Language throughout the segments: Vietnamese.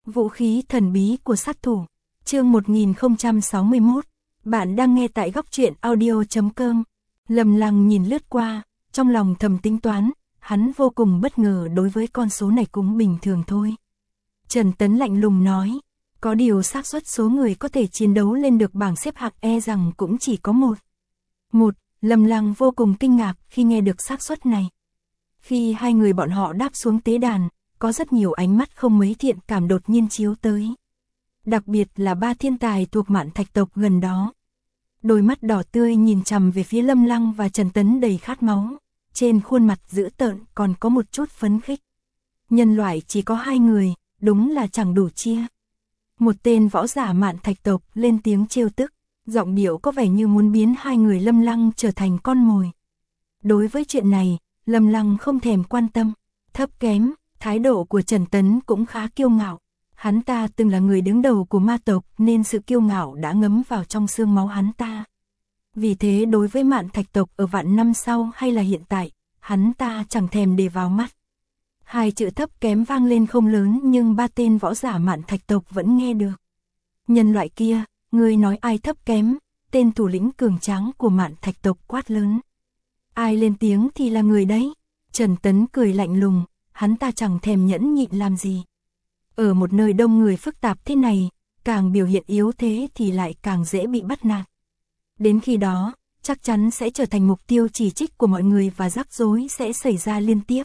Vũ khí thần bí của sát thủ. Chương 1061. Bạn đang nghe tại góc truyện audio.com. Lâm Lăng nhìn lướt qua, trong lòng thầm tính toán, hắn vô cùng bất ngờ đối với con số này cũng bình thường thôi. Trần Tấn lạnh lùng nói, có điều xác suất số người có thể chiến đấu lên được bảng xếp hạng e rằng cũng chỉ có một. Lâm Lăng vô cùng kinh ngạc khi nghe được xác suất này. Khi hai người bọn họ đáp xuống tế đàn, có rất nhiều ánh mắt không mấy thiện cảm đột nhiên chiếu tới. Đặc biệt là ba thiên tài thuộc Mạn Thạch tộc gần đó. Đôi mắt đỏ tươi nhìn chằm về phía Lâm Lăng và Trần Tấn đầy khát máu, trên khuôn mặt dữ tợn còn có một chút phấn khích. Nhân loại chỉ có hai người, đúng là chẳng đủ chia. Một tên võ giả Mạn Thạch tộc lên tiếng trêu tức, giọng điệu có vẻ như muốn biến hai người Lâm Lăng trở thành con mồi. Đối với chuyện này, Lâm Lăng không thèm quan tâm, thấp kém, thái độ của Trần Tấn cũng khá kiêu ngạo. Hắn ta từng là người đứng đầu của ma tộc nên sự kiêu ngạo đã ngấm vào trong xương máu hắn ta. Vì thế đối với Mạn Thạch tộc ở vạn năm sau hay là hiện tại, hắn ta chẳng thèm để vào mắt. Hai chữ thấp kém vang lên không lớn nhưng ba tên võ giả Mạn Thạch tộc vẫn nghe được. Nhân loại kia, ngươi nói ai thấp kém? Tên thủ lĩnh cường tráng của Mạn Thạch tộc quát lớn. Ai lên tiếng thì là người đấy. Trần Tấn cười lạnh lùng, hắn ta chẳng thèm nhẫn nhịn làm gì. Ở một nơi đông người phức tạp thế này, càng biểu hiện yếu thế thì lại càng dễ bị bắt nạt. Đến khi đó, chắc chắn sẽ trở thành mục tiêu chỉ trích của mọi người và rắc rối sẽ xảy ra liên tiếp.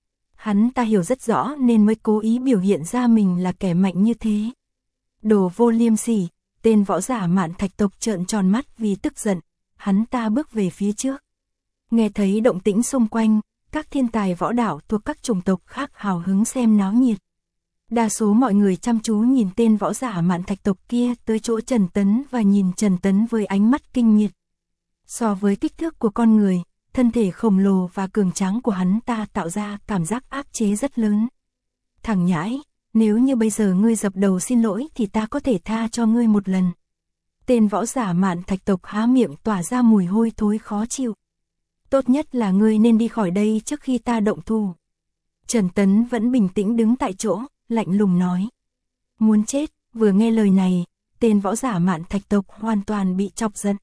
Hắn ta hiểu rất rõ nên mới cố ý biểu hiện ra mình là kẻ mạnh như thế. Đồ vô liêm sỉ, tên võ giả Mạn Thạch tộc trợn tròn mắt vì tức giận, hắn ta bước về phía trước. Nghe thấy động tĩnh xung quanh, các thiên tài võ đạo thuộc các chủng tộc khác hào hứng xem náo nhiệt. Đa số mọi người chăm chú nhìn tên võ giả Mạn Thạch tộc kia tới chỗ Trần Tấn và nhìn Trần Tấn với ánh mắt kinh miệt. So với kích thước của con người, thân thể khổng lồ và cường tráng của hắn ta tạo ra cảm giác áp chế rất lớn. Thằng nhãi, nếu như bây giờ ngươi dập đầu xin lỗi thì ta có thể tha cho ngươi một lần. Tên võ giả Mạn Thạch tộc há miệng tỏa ra mùi hôi thối khó chịu. Tốt nhất là ngươi nên đi khỏi đây trước khi ta động thủ. Trần Tấn vẫn bình tĩnh đứng tại chỗ, lạnh lùng nói. Muốn chết, vừa nghe lời này, tên võ giả Mạn Thạch tộc hoàn toàn bị chọc giận.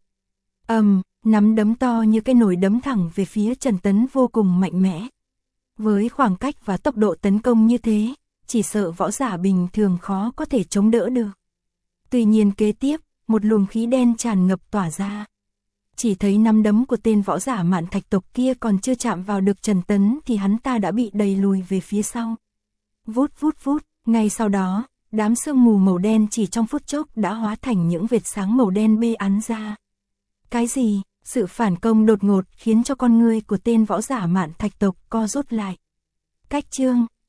Nắm đấm to như cái nồi đấm thẳng về phía Trần Tấn vô cùng mạnh mẽ. Với khoảng cách và tốc độ tấn công như thế, chỉ sợ võ giả bình thường khó có thể chống đỡ được. Tuy nhiên kế tiếp, một luồng khí đen tràn ngập tỏa ra. Chỉ thấy nắm đấm của tên võ giả Mạn Thạch tộc kia còn chưa chạm vào được Trần Tấn thì hắn ta đã bị đẩy lùi về phía sau. Vút vút vút, ngay sau đó, đám sương mù màu đen chỉ trong phút chốc đã hóa thành những vệt sáng màu đen bê án ra. Cái gì? Sự phản công đột ngột khiến cho con ngươi của tên võ giả Mạn Thạch tộc co rút lại. Cách chương,